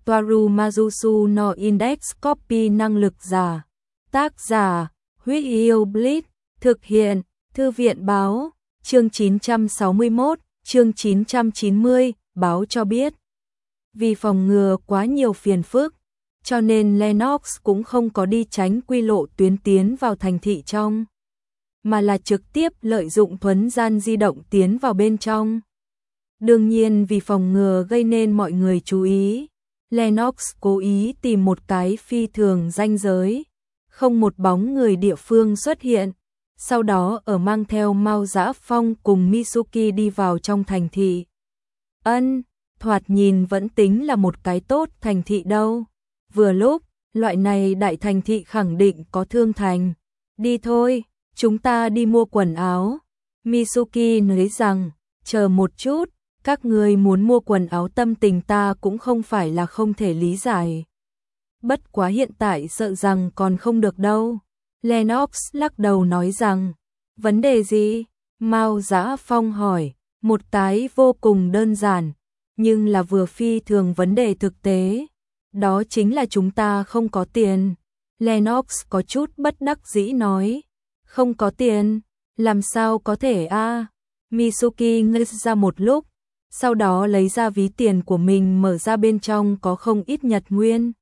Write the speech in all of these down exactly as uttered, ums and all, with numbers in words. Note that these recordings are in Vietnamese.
Toaru Majusu no Index Copy năng lực giả. Tác giả, Huyết Yêu Blitz, thực hiện, Thư viện báo, chương chín trăm sáu mươi mốt, chương chín trăm chín mươi, báo cho biết. Vì phòng ngừa quá nhiều phiền phức, cho nên Lennox cũng không có đi tránh quy lộ tuyến tiến vào thành thị trong, mà là trực tiếp lợi dụng thuấn gian di động tiến vào bên trong. Đương nhiên vì phòng ngừa gây nên mọi người chú ý, Lennox cố ý tìm một cái phi thường ranh giới, không một bóng người địa phương xuất hiện, sau đó ở mang theo Mao Dã Phong cùng Mitsuki đi vào trong thành thị. Ân, thoạt nhìn vẫn tính là một cái tốt thành thị đâu. Vừa lúc, loại này đại thành thị khẳng định có thương thành. Đi thôi, chúng ta đi mua quần áo. Mitsuki nói rằng, chờ một chút, các người muốn mua quần áo tâm tình ta cũng không phải là không thể lý giải. Bất quá hiện tại sợ rằng còn không được đâu. Lennox lắc đầu nói rằng, vấn đề gì? Mao Dã Phong hỏi, một cái vô cùng đơn giản, nhưng là vừa phi thường vấn đề thực tế. Đó chính là chúng ta không có tiền. Lennox có chút bất đắc dĩ nói, không có tiền, làm sao có thể a? À? Mitsuki ngây ra một lúc, sau đó lấy ra ví tiền của mình mở ra bên trong có không ít nhật nguyên.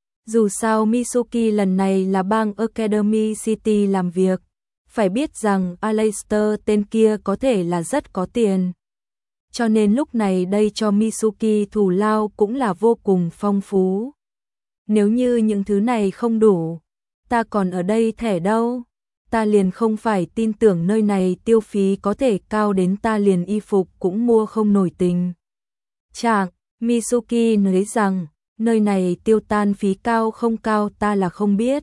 Dù sao Mitsuki lần này là bang Academy City làm việc, phải biết rằng Aleister tên kia có thể là rất có tiền. Cho nên lúc này đây cho Mitsuki thù lao cũng là vô cùng phong phú. Nếu như những thứ này không đủ, ta còn ở đây thẻ đâu, ta liền không phải tin tưởng nơi này tiêu phí có thể cao đến ta liền y phục cũng mua không nổi tình. Chẳng, Mitsuki nói rằng, nơi này tiêu tan phí cao không cao ta là không biết.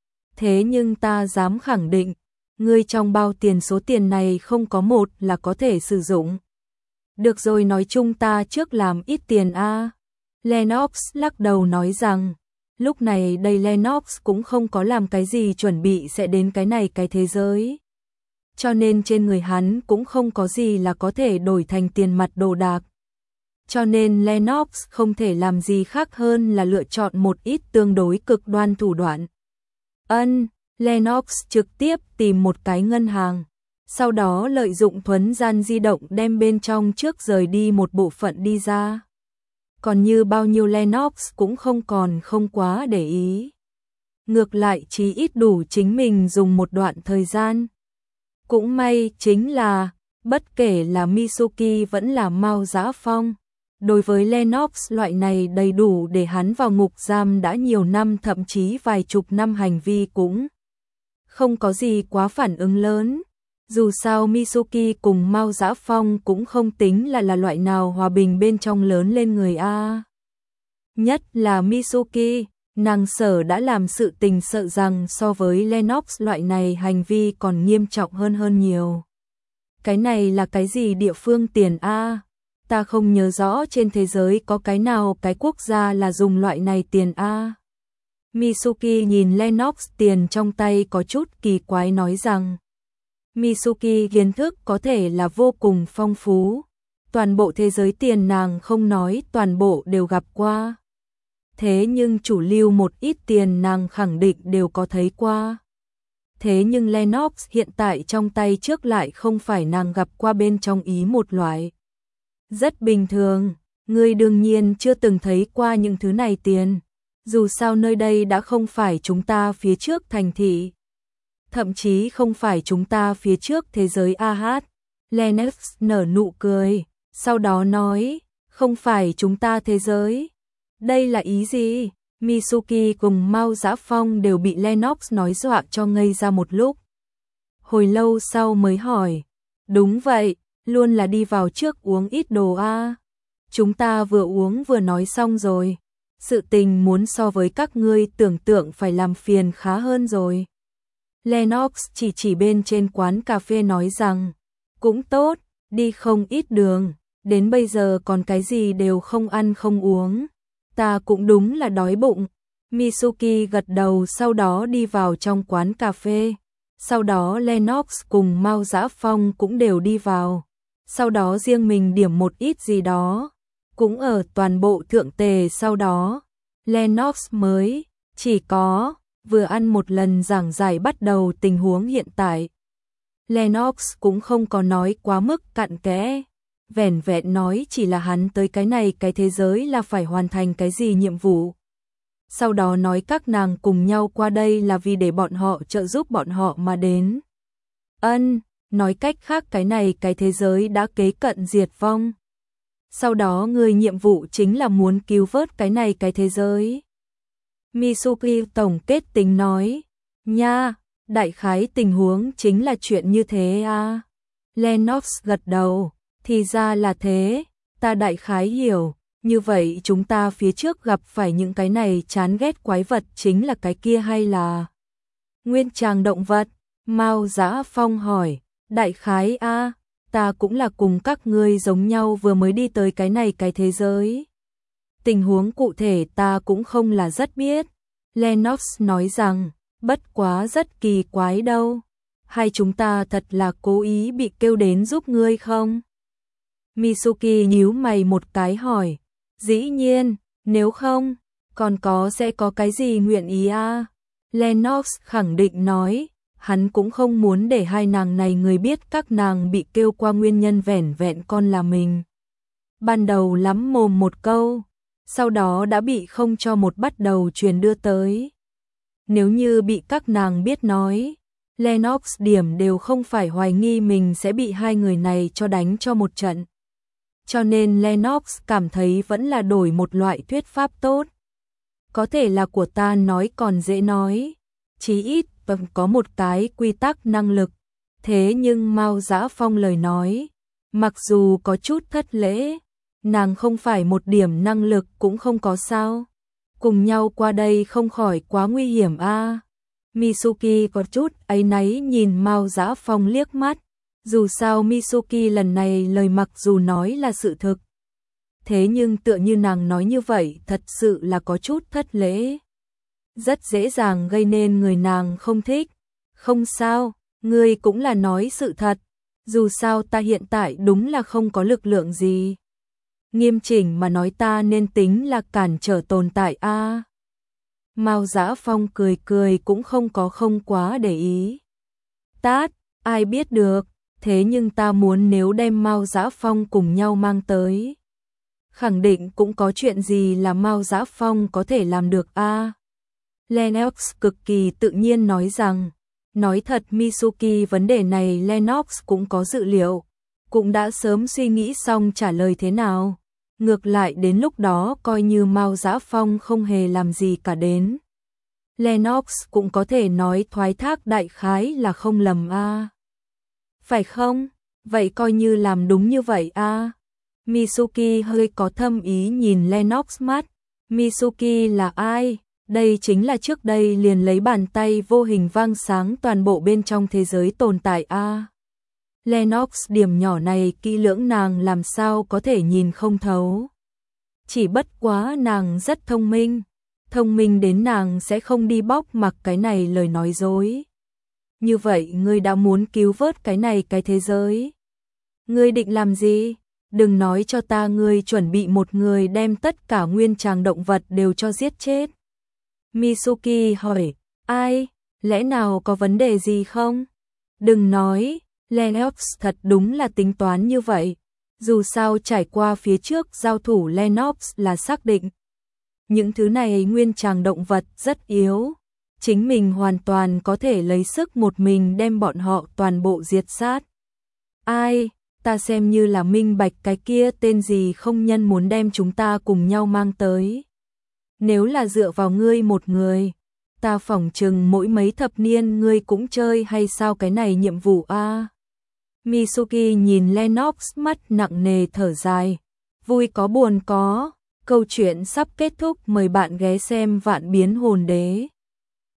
Thế nhưng ta dám khẳng định, ngươi trong bao tiền số tiền này không có một là có thể sử dụng. Được rồi, nói chung ta trước làm ít tiền a. À. Lennox lắc đầu nói rằng, lúc này đây Lennox cũng không có làm cái gì chuẩn bị sẽ đến cái này cái thế giới. Cho nên trên người hắn cũng không có gì là có thể đổi thành tiền mặt đồ đạc. Cho nên Lennox không thể làm gì khác hơn là lựa chọn một ít tương đối cực đoan thủ đoạn. Ân, Lennox trực tiếp tìm một cái ngân hàng, sau đó lợi dụng thuấn gian di động đem bên trong trước rời đi một bộ phận đi ra. Còn như bao nhiêu Lennox cũng không còn không quá để ý. Ngược lại chí ít đủ chính mình dùng một đoạn thời gian. Cũng may chính là, bất kể là Mitsuki vẫn là Mao Dã Phong, đối với Lennox loại này đầy đủ để hắn vào ngục giam đã nhiều năm thậm chí vài chục năm hành vi cũng không có gì quá phản ứng lớn. Dù sao Mitsuki cùng Mao Dã Phong cũng không tính là là loại nào hòa bình bên trong lớn lên người a. Nhất là Mitsuki, nàng sở đã làm sự tình sợ rằng so với Lennox loại này hành vi còn nghiêm trọng hơn hơn nhiều. Cái này là cái gì địa phương tiền a? Ta không nhớ rõ trên thế giới có cái nào cái quốc gia là dùng loại này tiền a. Mitsuki nhìn Lennox tiền trong tay có chút kỳ quái nói rằng, Mitsuki kiến thức có thể là vô cùng phong phú, toàn bộ thế giới tiền nàng không nói toàn bộ đều gặp qua. Thế nhưng chủ lưu một ít tiền nàng khẳng định đều có thấy qua. Thế nhưng Lennox hiện tại trong tay trước lại không phải nàng gặp qua bên trong ý một loại. Rất bình thường, ngươi đương nhiên chưa từng thấy qua những thứ này tiền, dù sao nơi đây đã không phải chúng ta phía trước thành thị. Thậm chí không phải chúng ta phía trước thế giới a hát. Lennox nở nụ cười, sau đó nói, không phải chúng ta thế giới. Đây là ý gì? Mitsuki cùng Mao Dã Phong đều bị Lennox nói dọa cho ngây ra một lúc. Hồi lâu sau mới hỏi, đúng vậy, luôn là đi vào trước uống ít đồ a. Chúng ta vừa uống vừa nói xong rồi. Sự tình muốn so với các ngươi tưởng tượng phải làm phiền khá hơn rồi. Lennox chỉ chỉ bên trên quán cà phê nói rằng, cũng tốt, đi không ít đường, đến bây giờ còn cái gì đều không ăn không uống. Ta cũng đúng là đói bụng. Mitsuki gật đầu sau đó đi vào trong quán cà phê. Sau đó Lennox cùng Mao Dã Phong cũng đều đi vào. Sau đó riêng mình điểm một ít gì đó. cũng ở toàn bộ thượng tề sau đó. Lennox mới chỉ có vừa ăn một lần giảng giải bắt đầu tình huống hiện tại. Lennox cũng không có nói quá mức cặn kẽ, vẻn vẹn nói chỉ là hắn tới cái này cái thế giới là phải hoàn thành cái gì nhiệm vụ. Sau đó nói các nàng cùng nhau qua đây là vì để bọn họ trợ giúp bọn họ mà đến. Ân, nói cách khác cái này cái thế giới đã kế cận diệt vong. Sau đó người nhiệm vụ chính là muốn cứu vớt cái này cái thế giới. Mitsuki tổng kết tính nói, nha, đại khái tình huống chính là chuyện như thế à. Lennox gật đầu, thì ra là thế, ta đại khái hiểu, như vậy chúng ta phía trước gặp phải những cái này chán ghét quái vật chính là cái kia hay là nguyên tràng động vật? Mao Dã Phong hỏi, đại khái a, à, ta cũng là cùng các ngươi giống nhau vừa mới đi tới cái này cái thế giới. Tình huống cụ thể ta cũng không là rất biết. Lennox nói rằng, bất quá rất kỳ quái đâu. Hay chúng ta thật là cố ý bị kêu đến giúp ngươi không? Mitsuki nhíu mày một cái hỏi, dĩ nhiên, nếu không, còn có sẽ có cái gì nguyện ý à? Lennox khẳng định nói, hắn cũng không muốn để hai nàng này người biết các nàng bị kêu qua nguyên nhân vẻn vẹn con là mình. Ban đầu lắm mồm một câu, sau đó đã bị không cho một bắt đầu truyền đưa tới. Nếu như bị các nàng biết nói, Lennox điểm đều không phải hoài nghi mình sẽ bị hai người này cho đánh cho một trận. Cho nên Lennox cảm thấy vẫn là đổi một loại thuyết pháp tốt. Có thể là của ta nói còn dễ nói, chí ít vẫn có một cái quy tắc năng lực. Thế nhưng Mao Dã Phong lời nói, mặc dù có chút thất lễ, nàng không phải một điểm năng lực cũng không có sao. Cùng nhau qua đây không khỏi quá nguy hiểm a. À. Mitsuki có chút áy náy nhìn Mao Dã Phong liếc mắt. Dù sao Mitsuki lần này lời mặc dù nói là sự thực. Thế nhưng tựa như nàng nói như vậy thật sự là có chút thất lễ. Rất dễ dàng gây nên người nàng không thích. Không sao, ngươi cũng là nói sự thật. Dù sao ta hiện tại đúng là không có lực lượng gì. Nghiêm chỉnh mà nói ta nên tính là cản trở tồn tại a. À. Mao Dã Phong cười cười cũng không có không quá để ý. Tát, ai biết được, thế nhưng ta muốn nếu đem Mao Dã Phong cùng nhau mang tới. Khẳng định cũng có chuyện gì là Mao Dã Phong có thể làm được a. À. Lennox cực kỳ tự nhiên nói rằng, nói thật Mitsuki vấn đề này Lennox cũng có dự liệu, cũng đã sớm suy nghĩ xong trả lời thế nào. Ngược lại đến lúc đó coi như Mao Dã Phong không hề làm gì cả đến. Lennox cũng có thể nói thoái thác đại khái là không lầm a. À. Phải không? Vậy coi như làm đúng như vậy a. À. Mitsuki hơi có thâm ý nhìn Lennox mắt. Mitsuki là ai? Đây chính là trước đây liền lấy bàn tay vô hình vang sáng toàn bộ bên trong thế giới tồn tại a. À. Lennox điểm nhỏ này kỹ lưỡng nàng làm sao có thể nhìn không thấu. Chỉ bất quá nàng rất thông minh, thông minh đến nàng sẽ không đi bóc mặc cái này lời nói dối. Như vậy ngươi đã muốn cứu vớt cái này cái thế giới. Ngươi định làm gì? Đừng nói cho ta ngươi chuẩn bị một người đem tất cả nguyên tràng động vật đều cho giết chết. Mitsuki hỏi, ai? Lẽ nào có vấn đề gì không? Đừng nói. Lennox thật đúng là tính toán như vậy. Dù sao trải qua phía trước giao thủ Lennox là xác định. Những thứ này nguyên tràng động vật rất yếu. Chính mình hoàn toàn có thể lấy sức một mình đem bọn họ toàn bộ diệt sát. Ai, ta xem như là minh bạch cái kia tên gì không nhân muốn đem chúng ta cùng nhau mang tới. Nếu là dựa vào ngươi một người, ta phỏng chừng mỗi mấy thập niên ngươi cũng chơi hay sao cái này nhiệm vụ a. À? Mitsuki nhìn Lennox mắt nặng nề thở dài, vui có buồn có, câu chuyện sắp kết thúc mời bạn ghé xem Vạn Biến Hồn Đế.